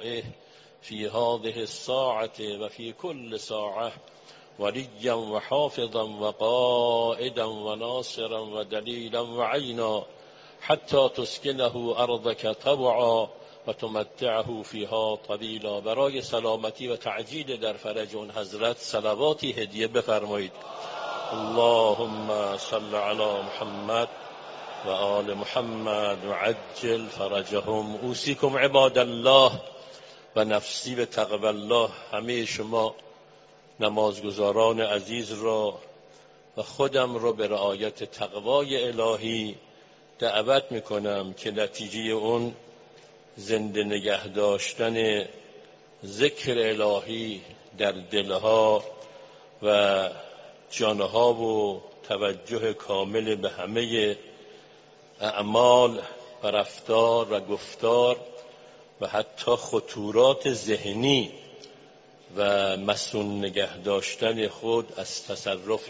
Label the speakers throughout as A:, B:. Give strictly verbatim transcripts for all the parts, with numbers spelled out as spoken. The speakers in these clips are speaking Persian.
A: أوليائه في هذه الساعة وفي كل ساعة وليا وحافظا وقائدا وناصرا ودليلا وعينا حتى تسكنه أرضك طوعا و تمتعه فیها طویلا. برای سلامتی و تعجیل در فرج اون حضرت صلواتی هدیه بفرمایید. اللهم صل علی محمد و آل محمد و عجل فرجهم. اوصیکم عباد الله و نفسی به تقوی الله. همه شما نمازگزاران عزیز را و خودم را به رعایت تقوای الهی دعوت میکنم که نتیجه اون زنده نگه داشتن ذکر الهی در دلها و جانها و توجه کامل به همه اعمال و رفتار و گفتار و حتی خطورات ذهنی و مسئول نگه داشتن خود از تصرف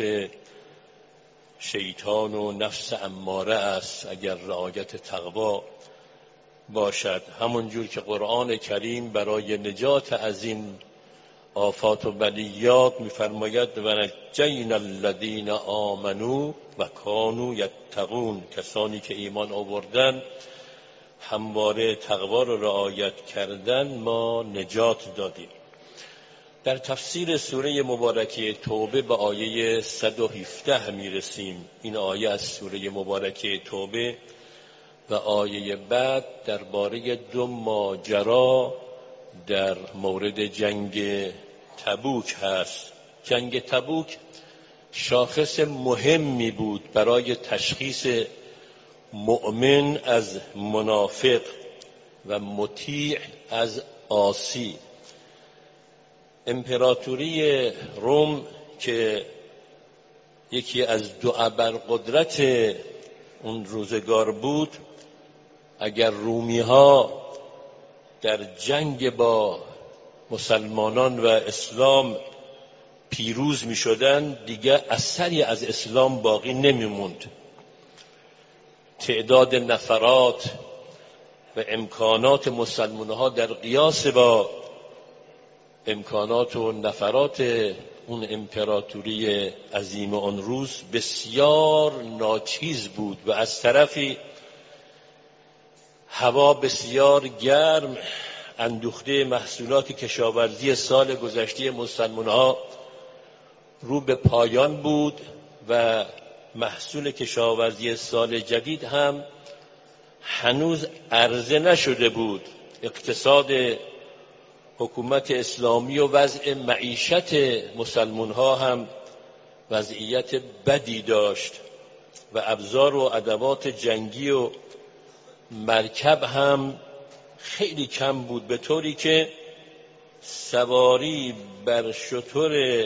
A: شیطان و نفس اماره است اگر رعایت تقوا باشد. همونجور که قرآن کریم برای نجات از این آفات و بلیات می‌فرماید و نجینا الذین آمنوا و کانوا یتقون، کسانی که ایمان آوردن همواره تقوا را رعایت کردن ما نجات دادیم. در تفسیر سوره مبارکه توبه به آیه صد و هفده میرسیم. این آیه از سوره مبارکه توبه و آیه بعد درباره دو ماجرا در مورد جنگ تبوک هست. جنگ تبوک شاخص مهمی بود برای تشخیص مؤمن از منافق و مطیع از عاصی. امپراتوری روم که یکی از دو ابرقدرت اون روزگار بود، اگر رومی ها در جنگ با مسلمانان و اسلام پیروز می شدن دیگه اثری از اسلام باقی نمی موند. تعداد نفرات و امکانات مسلمان ها در قیاس با امکانات و نفرات اون امپراتوری عظیم آن روز بسیار ناچیز بود و از طرفی هوا بسیار گرم، اندوخته محصولات کشاورزی سال گذشته مسلمان ها رو به پایان بود و محصول کشاورزی سال جدید هم هنوز عرضه نشده بود. اقتصاد حکومت اسلامی و وضع معیشت مسلمان ها هم وضعیت بدی داشت و ابزار و ادوات جنگی و مرکب هم خیلی کم بود، به طوری که سواری بر شتر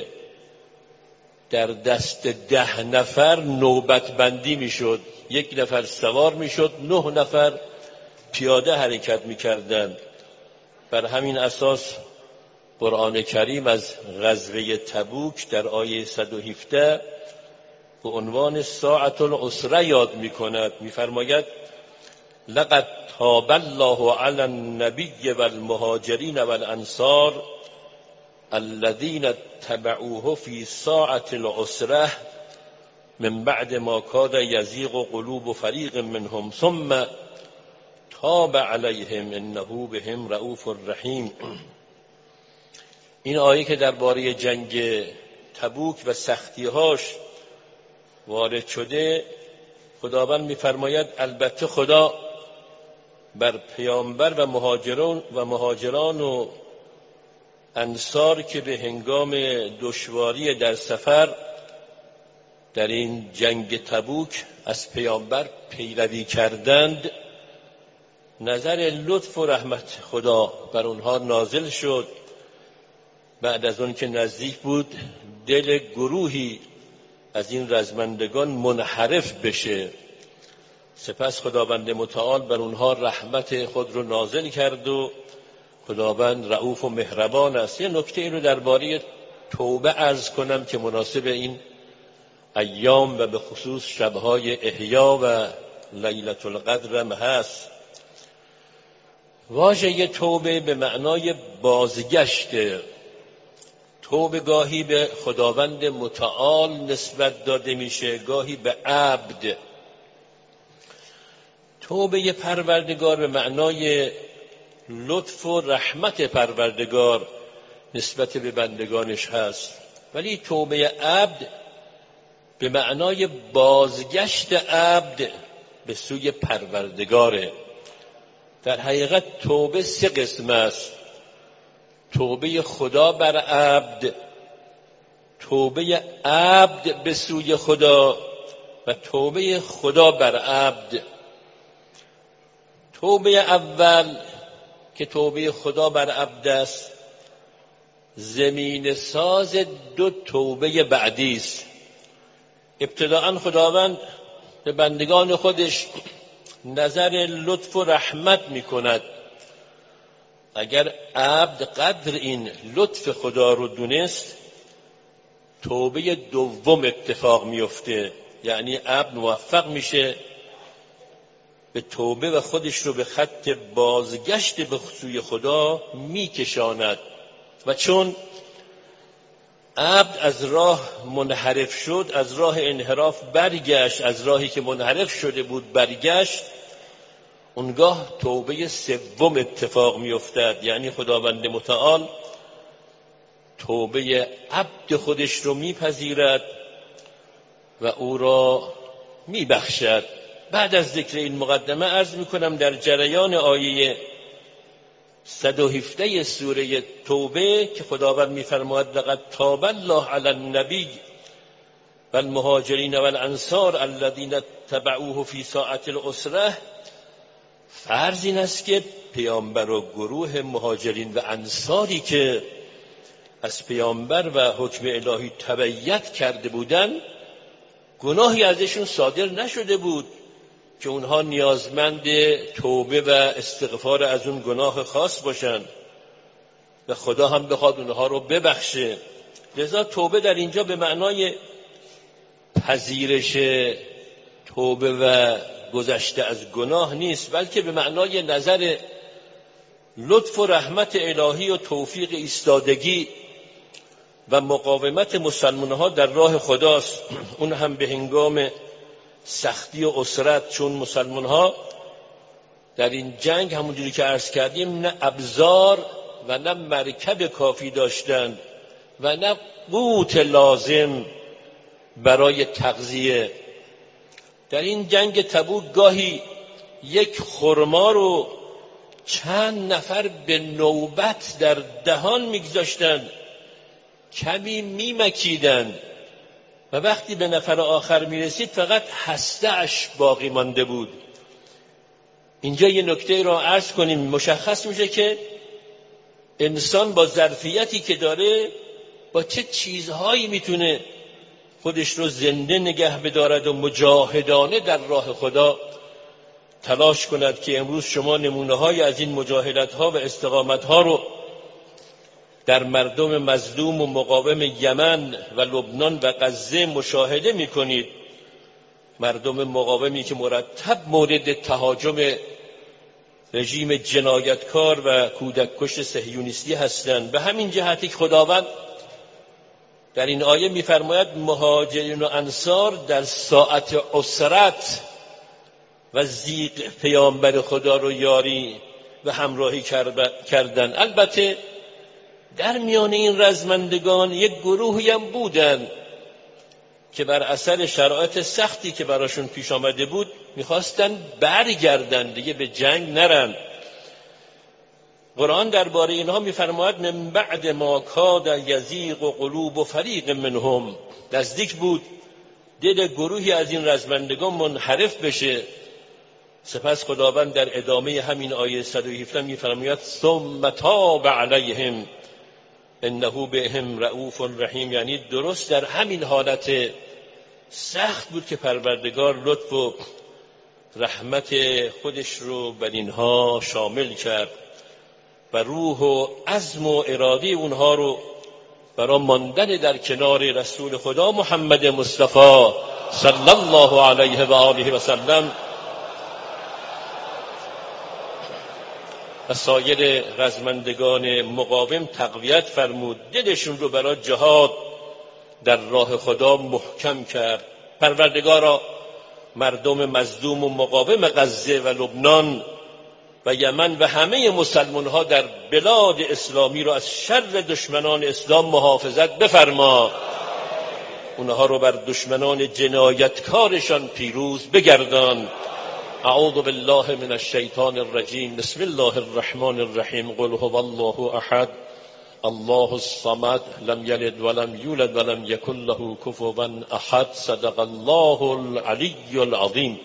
A: در دست ده نفر نوبت بندی می شد. یک نفر سوار می شد، نه نفر پیاده حرکت می کردند. بر همین اساس قرآن کریم از غزوه تبوک در آیه صد و هفده به عنوان ساعة العسره یاد می کند. می فرماید لقد تاب الله علی النبی و المهاجرین و الانصار الذین اتبعوه فی ساعة العسره من بعد ما کاد یزیغ قلوب فریق منهم ثم تاب علیهم انه بهم رؤوف رحیم. این آیه که درباره جنگ تبوک و سختی‌هاش وارد شده، خداوند می‌فرماید البته خدا بر پیامبر و مهاجران و مهاجران و انصار که به هنگام دشواری در سفر در این جنگ تبوک از پیامبر پیروی کردند، نظر لطف و رحمت خدا بر اونها نازل شد. بعد از اون که نزدیک بود دل گروهی از این رزمندگان منحرف بشه، سپس خداوند متعال بر اونها رحمت خود رو نازل کرد و خداوند رؤوف و مهربان است. یه نکته این رو درباره توبه عرض کنم که مناسب این ایام و به خصوص شبهای احیا و لیلة القدر هم هست. واژه توبه به معنای بازگشت. توبه گاهی به خداوند متعال نسبت داده میشه، گاهی به عبد. توبه پروردگار به معنای لطف و رحمت پروردگار نسبت به بندگانش هست، ولی توبه عبد به معنای بازگشت عبد به سوی پروردگاره. در حقیقت توبه سه قسم است: توبه خدا بر عبد، توبه عبد به سوی خدا و توبه خدا بر عبد. توبه اول که توبه خدا بر عبد است، زمین ساز دو توبه بعدی است. ابتداءً خداوند به بندگان خودش نظر لطف و رحمت می کند. اگر عبد قدر این لطف خدا رو دونست، توبه دوم اتفاق میفته، یعنی عبد موفق میشه به توبه و خودش رو به خط بازگشت به سوی خدا میکشاند. و چون عبد از راه منحرف شد، از راه انحراف برگشت، از راهی که منحرف شده بود برگشت، اونگاه توبه سوم اتفاق میافتد، یعنی خداوند متعال توبه عبد خودش رو میپذیرد و او را میبخشد. بعد از ذکر این مقدمه عرض میکنم در جریان آیه صد و هفده سوره توبه که خداوند میفرماید لقد تاب الله علی النبی و المهاجرین و الانصار الذین اتبعوه فی ساعة العسرة، فرض این است که پیامبر و گروه مهاجرین و انصاری که از پیامبر و حکم الهی تبعیت کرده بودند، گناهی ازشون صادر نشده بود که اونها نیازمند توبه و استغفار از اون گناه خاص باشن و خدا هم بخواد اونها رو ببخشه. لذا توبه در اینجا به معنای پذیرش توبه و گذشته از گناه نیست، بلکه به معنای نظر لطف و رحمت الهی و توفیق ایستادگی و مقاومت مسلمان‌ها در راه خداست. اون هم به هنگام سختی و اسرت، چون مسلمان‌ها در این جنگ همونجوری که عرض کردیم نه ابزار و نه مرکب کافی داشتند و نه قوت لازم برای تغذیه. در این جنگ تبوک گاهی یک خرما رو چند نفر به نوبت در دهان میگذاشتند، کمی میمکیدند و وقتی به نفر آخر میرسید فقط هسته‌اش باقی مانده بود. اینجا یه نکته را عرض کنیم. مشخص میشه که انسان با ظرفیتی که داره با چه چیزهایی میتونه خودش رو زنده نگه بدارد و مجاهدانه در راه خدا تلاش کند که امروز شما نمونه‌های از این مجاهدت‌ها و استقامت‌ها رو در مردم مظلوم و مقاوم یمن و لبنان و غزه مشاهده می‌کنید. مردم مقاومی که مرتب مورد تهاجم رژیم جنایتکار و کودککش صهیونیستی هستند. به همین جهتی که خداوند در این آیه می‌فرماید مهاجرین و انصار در ساعت اسرت و ضیق پیامبر خدا رو یاری و همراهی کردند. البته در میان این رزمندگان یک گروهی هم بودند که بر اثر شرایط سختی که براشون پیش آمده بود میخواستن برگردن، دیگه به جنگ نرن. قرآن درباره اینها میفرماید من بعد ما کاد یزیغ و قلوب فریق منهم، نزدیک بود دل گروهی از این رزمندگان منحرف بشه. سپس خداوند در ادامه همین آیه صد و هفده میفرماید ثم تاب علیهم انه بهم رؤوف رحیم، یعنی درست در همین حالت سخت بود که پروردگار لطف و رحمت خودش رو بر اینها شامل کرد و روح و عزم و اراده اونها رو برای ماندن در کنار رسول خدا محمد مصطفی صلی الله علیه و آله و سلم و سایر رزمندگان مقاوم تقویت فرمود، دلشون رو برای جهاد در راه خدا محکم کرد. پروردگارا مردم مظلوم و مقاوم غزه و لبنان و یمن و همه مسلمان ها در بلاد اسلامی رو از شر دشمنان اسلام محافظت بفرما، اونها رو بر دشمنان جنایتکارشان پیروز بگردان. اعوذ بالله من الشیطان الرجیم. بسم الله الرحمن الرحیم. قل هو الله احد الله الصمد لم یلد ولم یولد ولم یکن له کفوا احد. صدق الله العلی العظیم.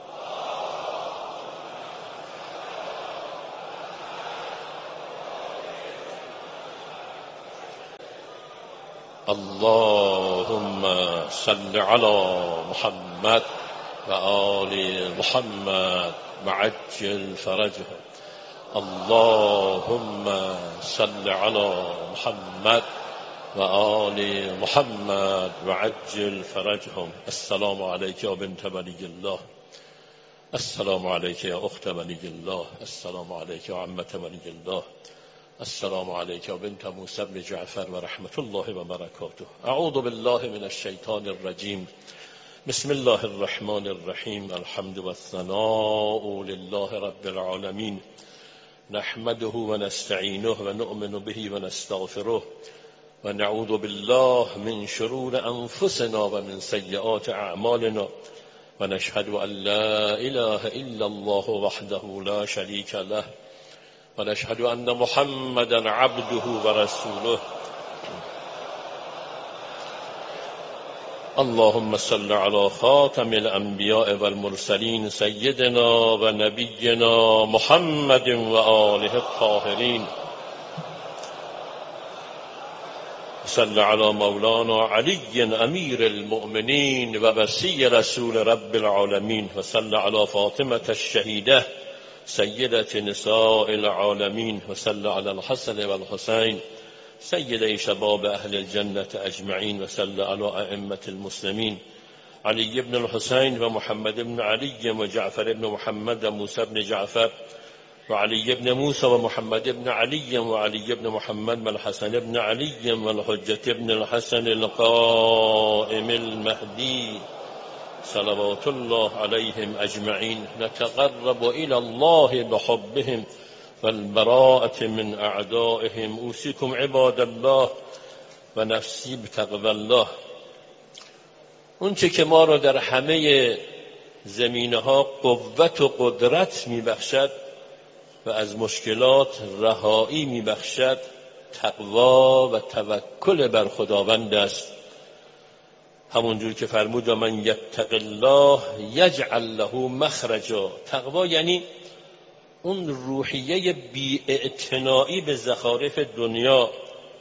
A: اللهم صل علی محمد و آل محمد و عجل فرجهم. اللهم صل علی محمد و آل محمد و عجل فرجهم. السلام علیک یا بنت ولی الله، السلام علیک یا اخت ولی الله، السلام علیک یا عمت ولی الله، السلام علیک یا بنت موسی بن جعفر و رحمت الله و برکاته. اعوذ بالله من الشیطان الرجیم. بسم الله الرحمن الرحیم. الحمد والثناء لله رب العالمین، نحمده و نستعینه و نؤمن به و نستغفره و نعوذ بالله من شرور انفسنا و من سیئات اعمالنا و نشهد ان لا اله الا الله وحده لا شریک له و نشهد ان محمدا عبده و رسوله. اللهم صل علی خاتم الانبیاء والمرسلین سیدنا و نبینا محمد و آله الطاهرین. صل علی مولانا علی امیر المؤمنین و وصی رسول رب العالمین و صل علی فاطمة الشهیده سیدة نساء العالمین و صل علی الحسن و الحسین سیدی شباب اهل الجنة اجمعین و صل علی ائمة المسلمین علی بن الحسین و محمد بن علی و جعفر بن محمد و موسی بن جعفر و علی بن موسی و محمد بن علی و علی بن محمد و الحسن بن علی و الحجة بن الحسن القائم المهدی صلوات الله علیهم اجمعین. نتقرب الى الله بحبهم والبراءة من اعدائهم. اوصیکم عباد الله و نفسی بتقوی الله. اون چه که ما را در همه زمینه ها قوت و قدرت میبخشد و از مشکلات رهایی میبخشد تقوا و توکل بر خداوند است. همونجور که فرمود و من یتق الله یجعل له مخرجا. تقوا یعنی اون روحیه بی‌اعتنایی به زخارف دنیا.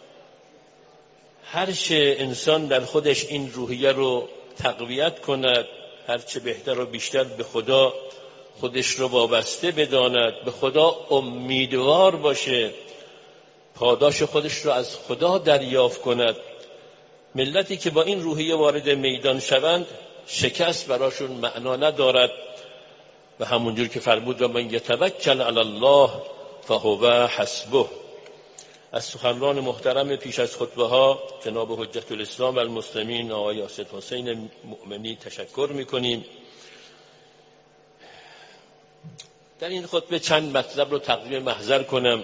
A: هر چه انسان در خودش این روحیه رو تقویت کند، هر چه بهتر و بیشتر به خدا خودش رو وابسته بداند، به خدا امیدوار باشه، پاداش خودش رو از خدا دریافت کند. ملتی که با این روحیه وارد میدان شوند شکست براشون معنا ندارد و همونجور که فرمود و من یتوکل علی الله فهو حسبه. از سخنران محترم پیش از خطبه ها جناب حجت الاسلام و المسلمین آقای اسد حسین مؤمنی تشکر میکنیم. در این خطبه چند مطلب رو تقدیم محضر کنم.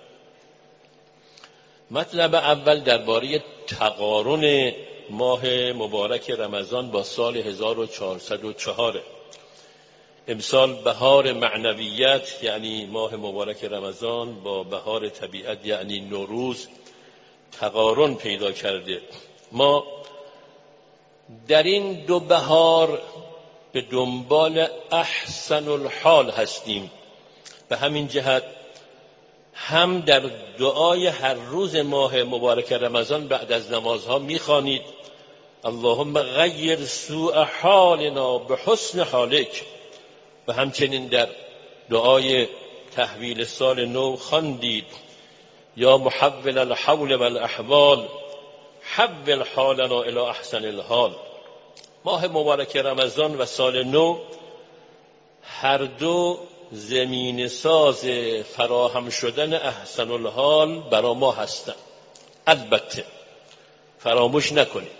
A: مطلب اول درباره تقارن ماه مبارک رمضان با سال هزار و چهارصد و چهار. امسال بهار معنویت یعنی ماه مبارک رمضان با بهار طبیعت یعنی نوروز تقارن پیدا کرده. ما در این دو بهار به دنبال احسن الحال هستیم. به همین جهت هم در دعای هر روز ماه مبارک رمضان بعد از نمازها میخوانید اللهم غیر سوء حالنا به حسن حالک، و همچنین در دعای تحویل سال نو خواندید یا محول الحول والاحوال حول حالنا الی احسن الحال. ماه مبارک رمضان و سال نو هر دو زمین ساز فراهم شدن احسن الحال برا ما هستند. البته فراموش نکنید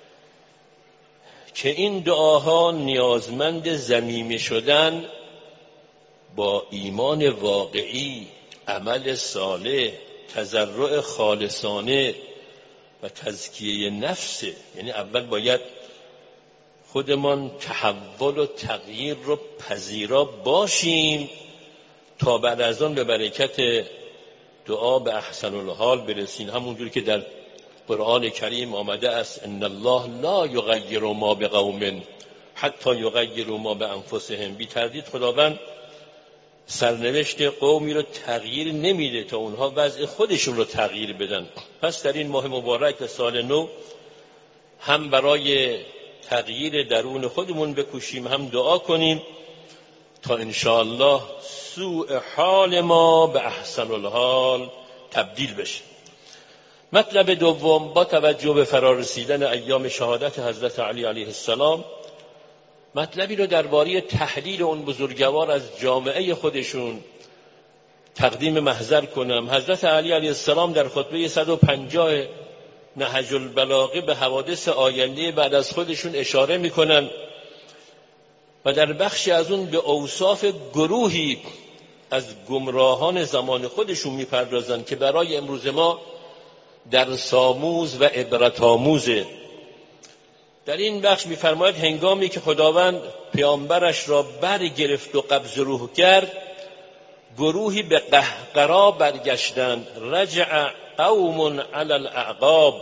A: که این دعاها نیازمند ضمیمه شدن با ایمان واقعی، عمل صالح، تضرع خالصانه و تزکیه نفس. یعنی اول باید خودمان تحول و تغییر رو پذیرا باشیم تا بعد از آن به برکت دعا به احسن الحال برسیم. همونجور که در قرآن کریم آمده است ان الله لا یغیر ما بقوم حتی یغیروا ما بانفسهم. بی تردید خداوند سرنوشت قومی رو تغییر نمیده تا اونها وضع خودشون رو تغییر بدن. پس در این ماه مبارک و سال نو هم برای تغییر درون خودمون بکوشیم، هم دعا کنیم تا انشاءالله سوء حال ما به احسن الحال تبدیل بشه. مطلب دوم، با توجه به فرارسیدن ایام شهادت حضرت علی علیه السلام، مطلبی رو درباره تحلیل اون بزرگوار از جامعه خودشون تقدیم محضر کنم. حضرت علی علیه السلام در خطبه صد و پنجاه نهج البلاغه به حوادث آینده بعد از خودشون اشاره میکنن و در بخشی از اون به اوصاف گروهی از گمراهان زمان خودشون میپردازن که برای امروز ما درس آموز و عبرت آموزه. در این بخش می‌فرماید هنگامی که خداوند پیامبرش را برگرفت و قبض روح کرد، گروهی به قهقرا برگشتند. رجع قوم علی الاعقاب.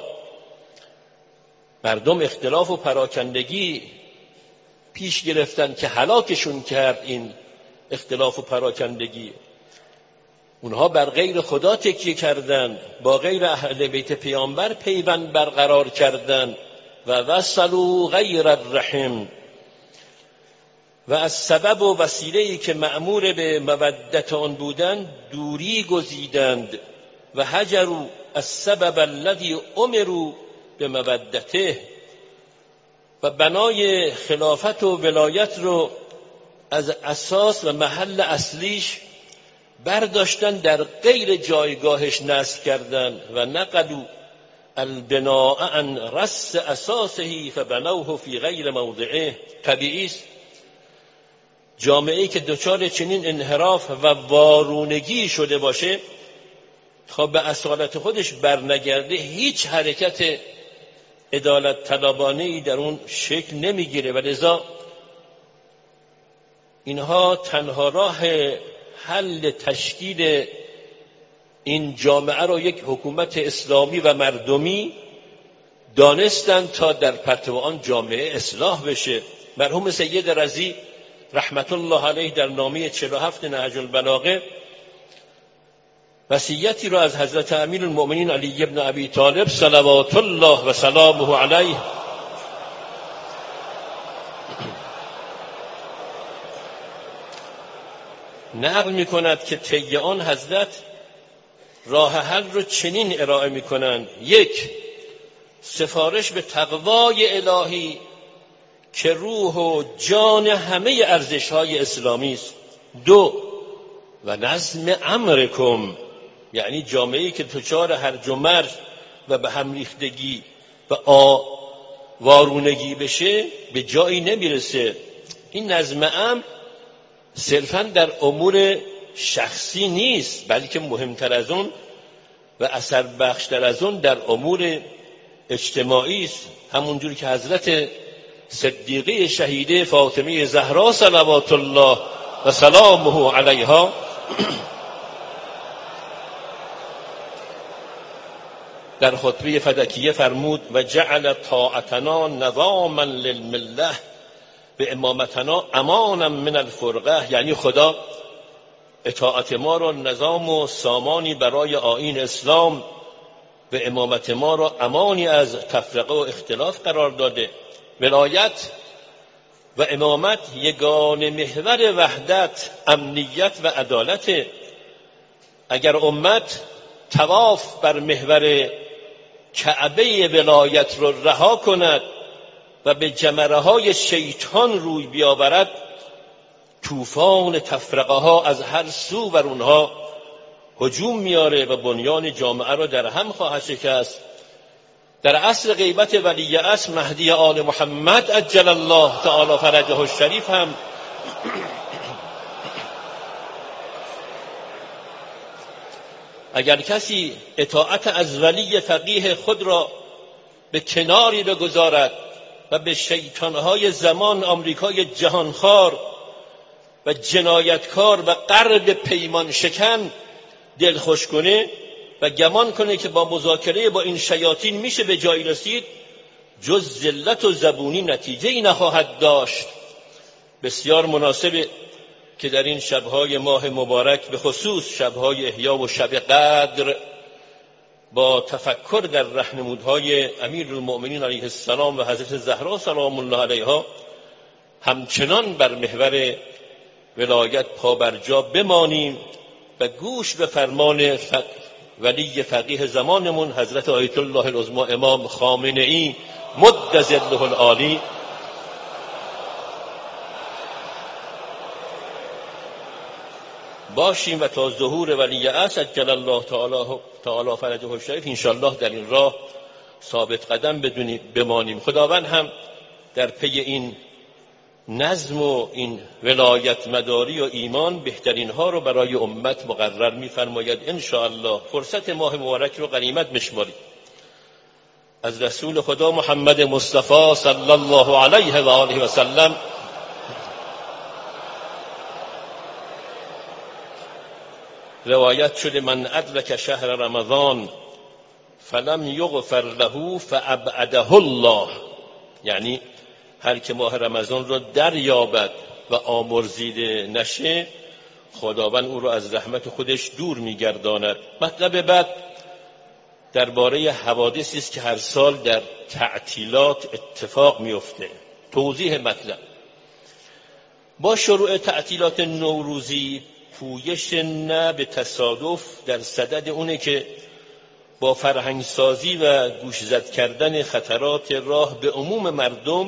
A: مردم اختلاف و پراکندگی پیش گرفتند که هلاکشون کرد این اختلاف و پراکندگی. اونها بر غیر خدا تکیه کردند، با غیر اهل بیت پیامبر پیوند برقرار کردند و وصلوا غیر الرحم، و از سبب و وسیله‌ای که مأمور به مودت آن بودند دوری گزیدند و هجروا السبب الذي امروا به مودته، و بنای خلافت و ولایت رو از اساس و محل اصلیش برداشتن در غیر جایگاهش نصب کردن و نقلوا البناء عن رس اساسه فبنوه فی غیر موضعه. طبیعی است جامعه‌ای که دچار چنین انحراف و وارونگی شده باشه تا به اصالت خودش برنگرده، هیچ حرکت عدالت طلبانه‌ای در اون شکل نمیگیره و لذا اینها تنها راه حل تشکیل این جامعه را یک حکومت اسلامی و مردمی دانستند تا در پرتو آن جامعه اصلاح بشه. مرحوم سید رضی رحمت الله علیه در نامه چهل و هفت نهج البلاغه وصیتی را از حضرت امیرالمؤمنین علی ابن ابی طالب صلوات الله و سلامه علیه نقل می کند که طی آن حضرت راه حل رو چنین ارائه می کنند: یک، سفارش به تقوای الهی که روح و جان همه ارزش‌های اسلامی است. دو، و نظم امرکم، یعنی جامعه‌ای که دچار هرج و مرج و به هم ریختگی و آوارونگی بشه به جایی نمیرسه. این نظم امر صرفاً در امور شخصی نیست، بلکه مهمتر از اون و اثر بخشتر از اون در امور اجتماعی است. همونجور که حضرت صدیقه شهیده فاطمه زهرا صلوات الله و سلامه علیها در خطبه فدکیه فرمود: و جعل طاعتنا نظاما للمله به امامتنا امانا من الفرقه. یعنی خدا اطاعت ما را نظام و سامانی برای آیین اسلام و امامت ما را امانی از تفرقه و اختلاف قرار داده. ولایت و امامت یگانه محور وحدت، امنیت و عدالت. اگر امت طواف بر محور کعبه ولایت را رها کند و به جمره های شیطان روی بیاورد، طوفان تفرقه ها از هر سو بر اونها هجوم میاره و بنیان جامعه رو در هم خواهد شکست. در عصر غیبت ولی عصر مهدی آل محمد عجل الله تعالی فرجه الشریف هم اگر کسی اطاعت از ولی فقیه خود را به کناری بگذارد و به شیطانهای زمان آمریکای جهانخوار و جنایتکار و غرب پیمان شکن دلخوش کنه و گمان کنه که با مذاکره با این شیاطین میشه به جایی رسید، جز ذلت و زبونی نتیجه ای نخواهد داشت. بسیار مناسبه که در این شبهای ماه مبارک به خصوص شبهای احیا و شب قدر با تفکر در راهنمودهای امیرالمؤمنین علیه السلام و حضرت زهرا سلام الله علیها همچنان بر محور ولایت پابرجا بمانیم و گوش به فرمان فق... ولی فقیه زمانمون حضرت آیت الله العظمی امام خامنه ای مد ظله العالی باشیم و تا ظهور ولی عصر عجل الله تعالی تعالی فرجه الشریف انشاءالله در این راه ثابت قدم بدونیم بمانیم. خداوند هم در پی این نظم و این ولایت مداری و ایمان بهترین ها رو برای امت مقرر می‌فرماید. انشاءالله فرصت ماه مبارک رو غنیمت بشمارید. از رسول خدا محمد مصطفی صلی الله علیه و آله و سلم روایت شده من ادرک شهر رمضان فلم یغفر له فابعده الله، یعنی هر که ماه رمضان را دریابد و آمرزیده نشه خداوند او را از رحمت خودش دور می‌گرداند. مطلب بعد درباره حوادثی است که هر سال در تعطیلات اتفاق میفته. توضیح مطلب: با شروع تعطیلات نوروزی پویش نه به تصادف در صدد اونه که با فرهنگسازی و گوشزد کردن خطرات راه به عموم مردم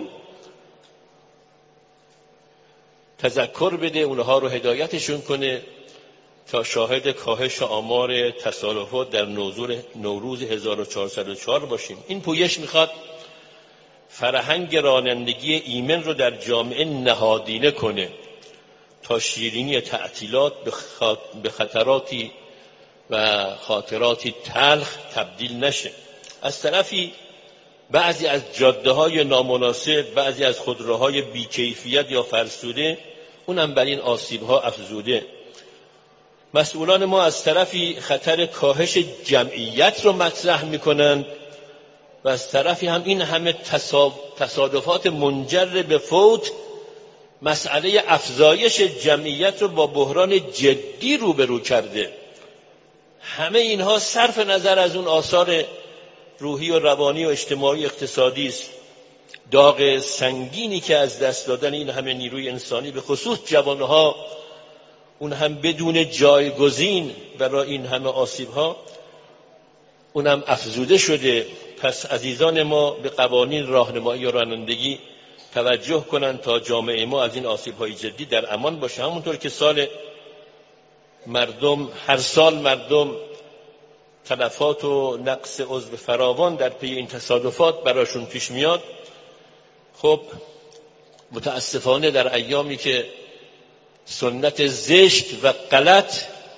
A: تذکر بده، اونها رو هدایتشون کنه تا شاهد کاهش آمار تصادفات در نوروز هزار و چهارصد و چهار باشیم. این پویش میخواد فرهنگ رانندگی ایمن رو در جامعه نهادینه کنه تا شیرینی تعطیلات به خطراتی و خاطراتی تلخ تبدیل نشه. از طرفی بعضی از جاده‌های نامناسب، بعضی از خودروهای بی‌کیفیت یا فرسوده اونم بر این آسیب‌ها افزوده. مسئولان ما از طرفی خطر کاهش جمعیت رو مطرح می‌کنند و از طرفی هم این همه تصادفات منجر به فوت مسئله افزایش جمعیت رو با بحران جدی روبرو کرده. همه اینها صرف نظر از اون آثار روحی و روانی و اجتماعی و اقتصادی است. داغ سنگینی که از دست دادن این همه نیروی انسانی به خصوص جوانها، اون هم بدون جایگزین برای این همه آسیب‌ها، اون هم افزوده شده. پس عزیزان ما به قوانین راهنمایی و رانندگی توجه کنند تا جامعه ما از این آسیب‌های جدی در امان باشه. همونطور که سال مردم هر سال مردم تلفات و نقص عضو فراوان در پی این تصادفات براشون پیش میاد، خب متاسفانه در ایامی که سنت زشت و غلط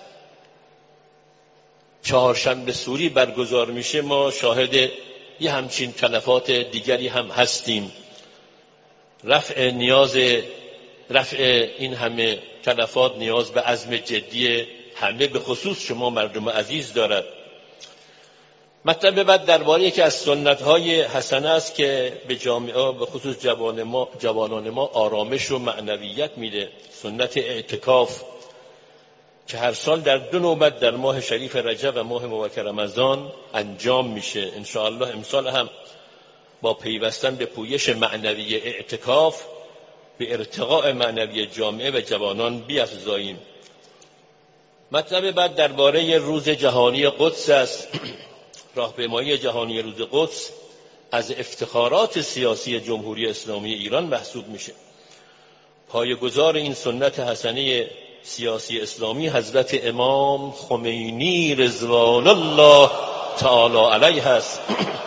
A: چهارشنبه سوری برگزار میشه ما شاهد یه همچین تلفات دیگری هم هستیم. رفع نیاز رفع این همه تلفات نیاز به عزم جدی همه به خصوص شما مردم عزیز دارد. مطلب بعد درباره یکی از سنت‌های حسنه است که به جامعه به خصوص جوان ما جوانان ما آرامش و معنویت میده. سنت اعتکاف که هر سال در دو نوبت در ماه شریف رجب و ماه مبارک رمضان انجام میشه. ان شاء الله امسال هم با پیوستن به پویش معنوی اعتکاف به ارتقاء معنوی جامعه و جوانان بیفزاییم. مطلب بعد درباره روز جهانی قدس است. راهپیمایی جهانی روز قدس از افتخارات سیاسی جمهوری اسلامی ایران محسوب میشه. پایه‌گذار این سنت حسنه سیاسی اسلامی حضرت امام خمینی رضوان الله تعالی علیه است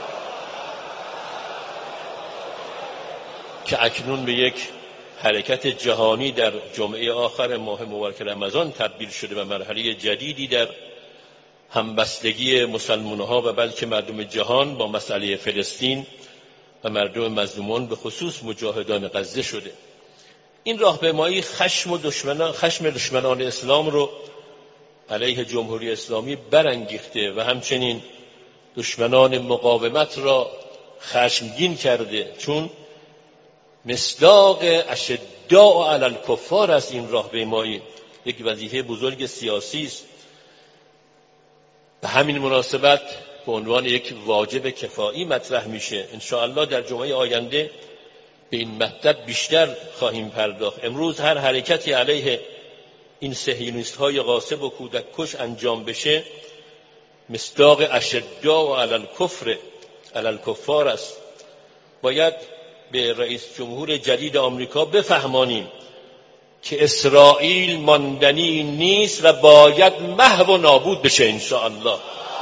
A: که اکنون به یک حرکت جهانی در جمعه آخر ماه مبارک رمضان تبدیل شده و مرحله جدیدی در همبستگی مسلمان‌ها و بلکه مردم جهان با مسئله فلسطین و مردم مظلومان به خصوص مجاهدان غزه شده. این راهپیمایی خشم و دشمنان خشم دشمنان اسلام رو علیه جمهوری اسلامی برانگیخته و همچنین دشمنان مقاومت را خشمگین کرده، چون مصداق اشداء علی الکفار است. این راهپیمایی یک وظیفه بزرگ سیاسی است. به همین مناسبت به عنوان یک واجب کفایی مطرح میشه. ان شاء الله در جمعه آینده به این مطلب بیشتر خواهیم پرداخت. امروز هر حرکتی علیه این صهیونیست‌های غاصب و کودک کش انجام بشه مصداق اشداء علی الکفر علی الکفار است. باید به رئیس جمهور جدید آمریکا بفهمانیم که اسرائیل ماندنی نیست و باید محو و نابود بشه ان شاء الله.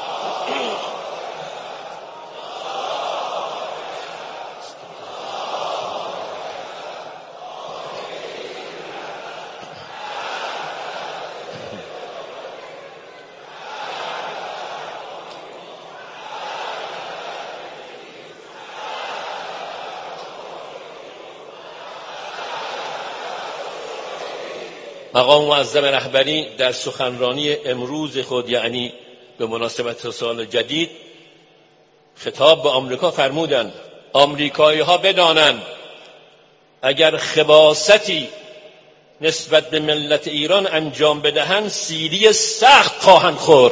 A: مقام معظم رهبری در سخنرانی امروز خود، یعنی به مناسبت سال جدید، خطاب به آمریکا فرمودند آمریکایی ها بدانند اگر خباثتی نسبت به ملت ایران انجام بدهند سیلی سخت خواهند خورد.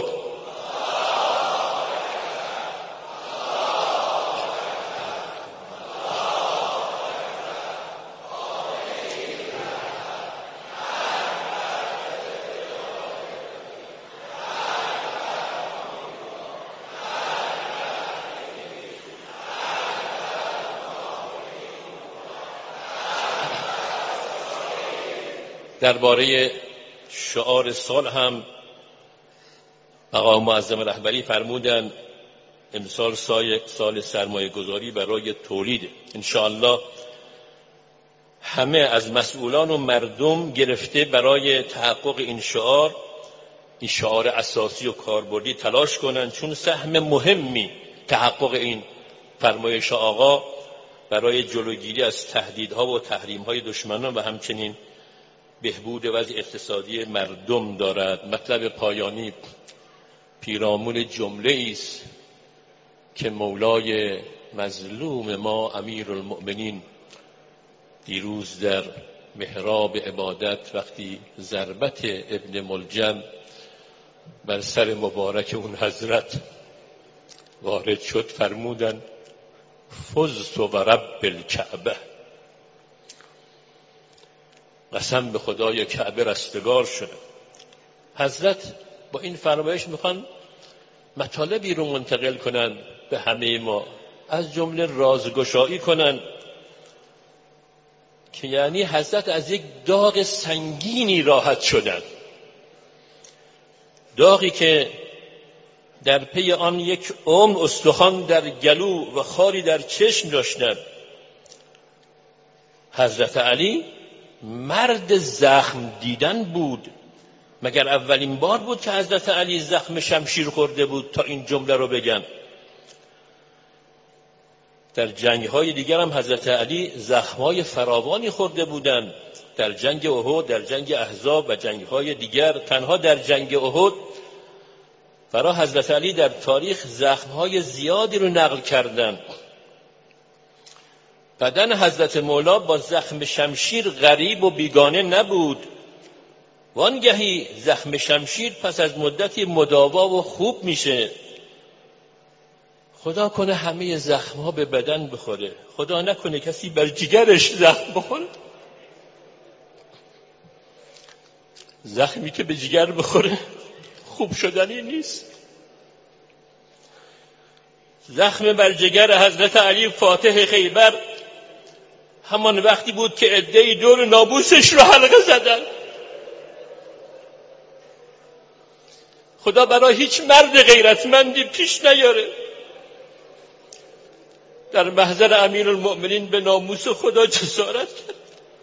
A: درباره شعار سال هم مقام معظم رهبری فرمودند امسال سال سرمایه گذاری برای تولید. انشاءالله همه از مسئولان و مردم گرفته برای تحقق این شعار این شعار اساسی و کاربردی تلاش کنند، چون سهم مهمی تحقق این فرمایش آقا برای جلوگیری از تهدیدها و تحریم‌های دشمنان و همچنین بهبود وضع اقتصادی مردم دارد. مطلب پایانی پیرامون جمله است که مولای مظلوم ما امیرالمؤمنین دیروز در محراب عبادت وقتی ضربت ابن ملجم بر سر مبارک اون حضرت وارد شد فرمودن فزت و رب الکعبه، قسم به خدای کعبه رستگار شده. حضرت با این فرمایش میخوان مطالبی رو منتقل کنن به همه ما، از جمله رازگشایی کنن که یعنی حضرت از یک داغ سنگینی راحت شدن، داغی که در پی آن یک عمر استخوان در گلو و خاری در چشم داشتند. حضرت علی مرد زخم دیدن بود. مگر اولین بار بود که حضرت علی زخم شمشیر خورده بود تا این جمله رو بگن؟ در جنگ‌های دیگر هم حضرت علی زخم‌های فراوانی خورده بودند، در جنگ احد، در جنگ احزاب و جنگ‌های دیگر. تنها در جنگ احد برای حضرت علی در تاریخ زخم‌های زیادی رو نقل کردند. بدن حضرت مولا با زخم شمشیر غریب و بیگانه نبود. وانگهی زخم شمشیر پس از مدتی مداوا و خوب میشه. خدا کنه همه زخم‌ها به بدن بخوره، خدا نکنه کسی بر جگرش زخم بخوره. زخمی که به جگر بخوره خوب شدنی نیست. زخم بر جگر حضرت علی فاتح خیبر همان وقتی بود که عده‌ای دور ناموسش رو حلقه زدن. خدا برای هیچ مرد غیرتمندی پیش نیاره در محضر امیرالمؤمنین به ناموس خدا جسارت کرد.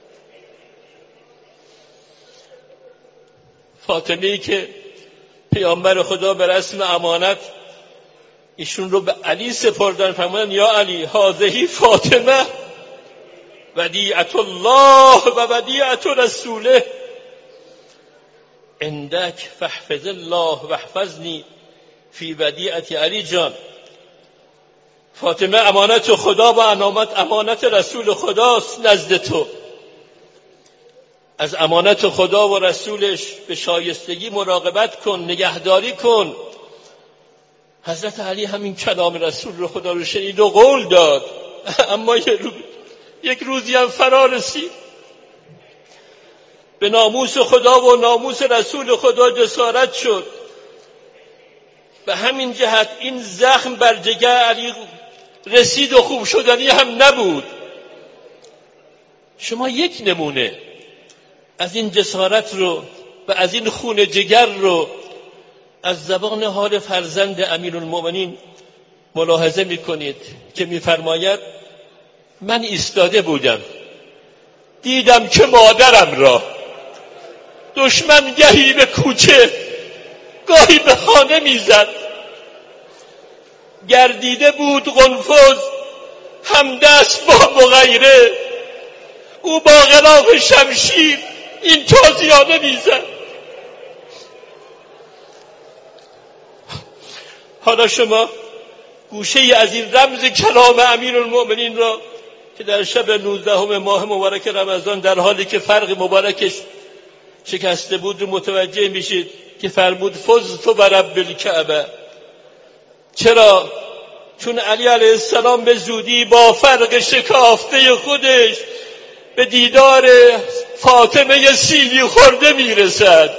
A: فاطمه‌ای که پیامبر خدا به رسم امانت ایشون رو به علی سپردن، فرمودن یا علی هذه فاطمه ودیعة الله و ودیعة رسوله عندک فاحفظ الله واحفظنی فی ودیعة علی جان. فاطمه امانت خدا و امانت امانت رسول خداست نزد تو. از امانت خدا و رسولش به شایستگی مراقبت کن، نگهداری کن. حضرت علی همین کلام رسول رو خدا رو شنید و قول داد، اما یک روزی هم فرا رسید. به ناموس خدا و ناموس رسول خدا جسارت شد. به همین جهت این زخم بر جگر علی رسید و خوب شدنی هم نبود. شما یک نمونه از این جسارت رو و از این خون جگر رو از زبان حال فرزند امیرالمؤمنین ملاحظه می‌کنید که می‌فرماید من ایستاده بودم، دیدم که مادرم را دشمن گهی به کوچه گاهی به خانه میزد. گردیده بود قنفذ همدست با مغیره، او با غلاف شمشیر این تازیانه میزد. حالا شما گوشه ای از این رمز کلام امیرالمؤمنین را که در شب نوزدهم ماه مبارک رمضان در حالی که فرق مبارکش شکسته بود رو متوجه میشید که فرمود فزت برب الکعبه. چرا؟ چون علی علیه السلام به زودی با فرق شکافته خودش به دیدار فاطمه سیلی خورده میرسد.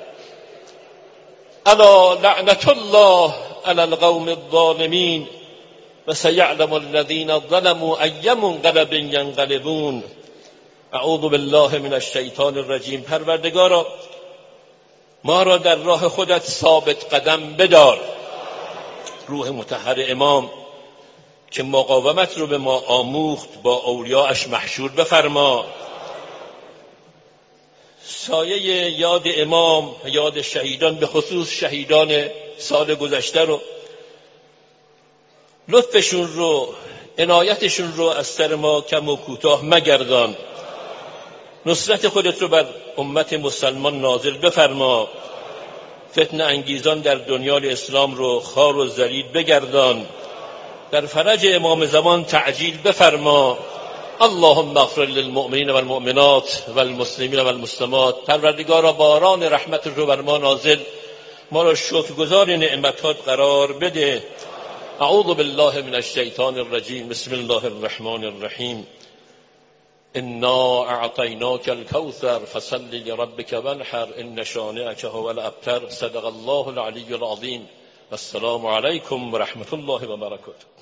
A: الا لعنت الله علی القوم الظالمین و سیعلم الذین ظلموا ای منقلب ینقلبون. اعوذ بالله من الشیطان الرجیم. پروردگارا ما را در راه خودت ثابت قدم بدار. روح مطهر امام که مقاومت رو به ما آموخت با اولیاءش محشور بفرما. سایه یاد امام، یاد شهیدان، به خصوص شهیدان سال گذشته رو، لطفشون رو، عنایتشون رو از سر ما کم و کوتاه مگردان. نصرت خودت رو بر امت مسلمان نازل بفرما. فتنه انگیزان در دنیای اسلام رو خار و ذلیل بگردان. در فرج امام زمان تعجیل بفرما. اللهم اغفر للمؤمنین والمؤمنات والمسلمین والمسلمات. پروردگارا باران رحمت رو بر ما نازل، ما را شکرگزار نعمتات قرار بده. اعوذ بالله من الشیطان الرجیم. بسم الله الرحمن الرحیم. انا اعطیناک الکوثر فصل لربک وانحر ان شانئک هو الابتر. صدق الله العلی العظیم. السلام علیکم و رحمت الله و برکاته.